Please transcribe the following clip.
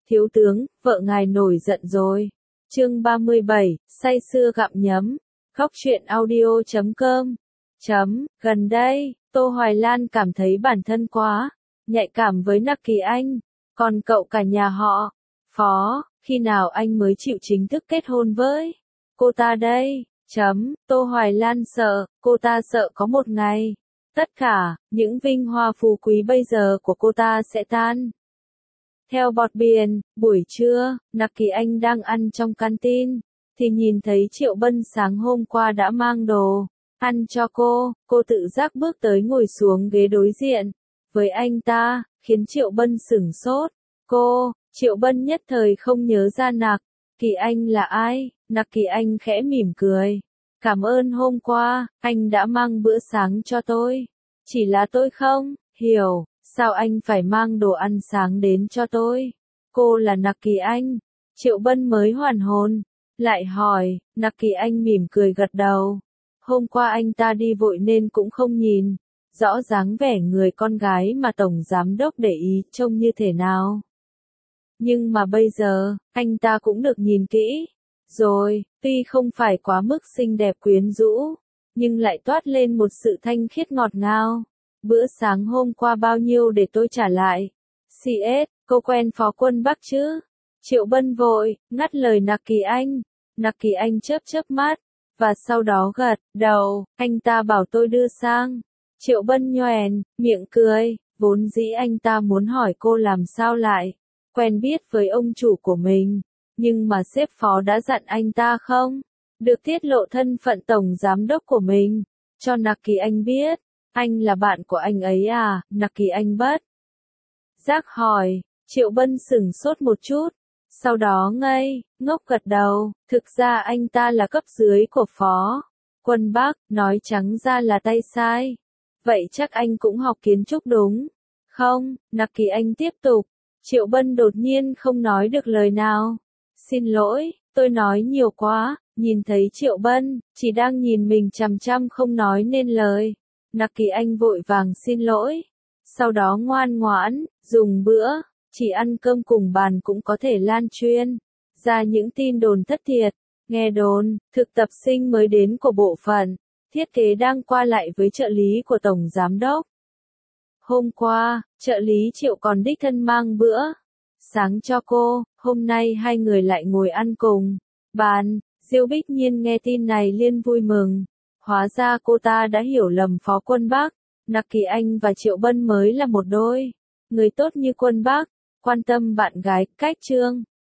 Thiếu tướng, vợ ngài nổi giận rồi. Chương 37, say sưa gặm nhấm. Góc truyện audio.com. Gần đây, Tô Hoài Lan cảm thấy bản thân quá nhạy cảm với Nặc Kỳ Anh. Còn cậu cả nhà họ, Phó, khi nào anh mới chịu chính thức kết hôn với cô ta đây? Tô Hoài Lan sợ, cô ta sợ có một ngày, tất cả những vinh hoa phú quý bây giờ của cô ta sẽ tan. Theo bọt biển, buổi trưa, Nặc Kỳ Anh đang ăn trong canteen, thì nhìn thấy Triệu Bân sáng hôm qua đã mang đồ ăn cho cô tự giác bước tới ngồi xuống ghế đối diện với anh ta, khiến Triệu Bân sửng sốt. Triệu Bân nhất thời không nhớ ra Nặc Kỳ Anh là ai. Nặc Kỳ Anh khẽ mỉm cười. Cảm ơn hôm qua, anh đã mang bữa sáng cho tôi. Chỉ là tôi không hiểu, sao anh phải mang đồ ăn sáng đến cho tôi? Cô là Nặc Kỳ Anh. Triệu Bân mới hoàn hồn, lại hỏi. Nặc Kỳ Anh mỉm cười gật đầu. Hôm qua anh ta đi vội nên cũng không nhìn rõ dáng vẻ người con gái mà Tổng Giám Đốc để ý trông như thế nào. Nhưng mà bây giờ, anh ta cũng được nhìn kỹ rồi, tuy không phải quá mức xinh đẹp quyến rũ, nhưng lại toát lên một sự thanh khiết ngọt ngào. Bữa sáng hôm qua bao nhiêu để tôi trả lại? CS, cô quen Phó Quân Bắc chứ? Triệu Bân vội ngắt lời Nặc Kỳ Anh. Nặc Kỳ Anh chớp mắt, và sau đó gật đầu. Anh ta bảo tôi đưa sang. Triệu Bân nhoẻn miệng cười, vốn dĩ anh ta muốn hỏi cô làm sao lại quen biết với ông chủ của mình, nhưng mà sếp Phó đã dặn anh ta không được tiết lộ thân phận Tổng Giám Đốc của mình cho Nặc Kỳ Anh biết. Anh là bạn của anh ấy à? Nặc Kỳ Anh bất giác hỏi. Triệu Bân sửng sốt một chút, sau đó ngây ngốc gật đầu. Thực ra anh ta là cấp dưới của Phó Quân Bắc, nói trắng ra là tay sai. Vậy chắc anh cũng học kiến trúc đúng không? Nặc Kỳ Anh tiếp tục. Triệu Bân đột nhiên không nói được lời nào. Xin lỗi, tôi nói nhiều quá. Nhìn thấy Triệu Bân chỉ đang nhìn mình chằm chằm không nói nên lời, Nặc Kỳ Anh vội vàng xin lỗi. Sau đó ngoan ngoãn dùng bữa, chỉ ăn cơm cùng bàn cũng có thể lan truyền ra những tin đồn thất thiệt. Nghe đồn, thực tập sinh mới đến của bộ phận thiết kế đang qua lại với trợ lý của Tổng Giám Đốc. Hôm qua, trợ lý Triệu còn đích thân mang bữa sáng cho cô, hôm nay hai người lại ngồi ăn cùng bàn. Diêu Bích Nhiên nghe tin này liên vui mừng. Hóa ra cô ta đã hiểu lầm Phó Quân Bắc. Nặc Kỳ Anh và Triệu Bân mới là một đôi người tốt như Quân Bắc, quan tâm bạn gái, cách trương.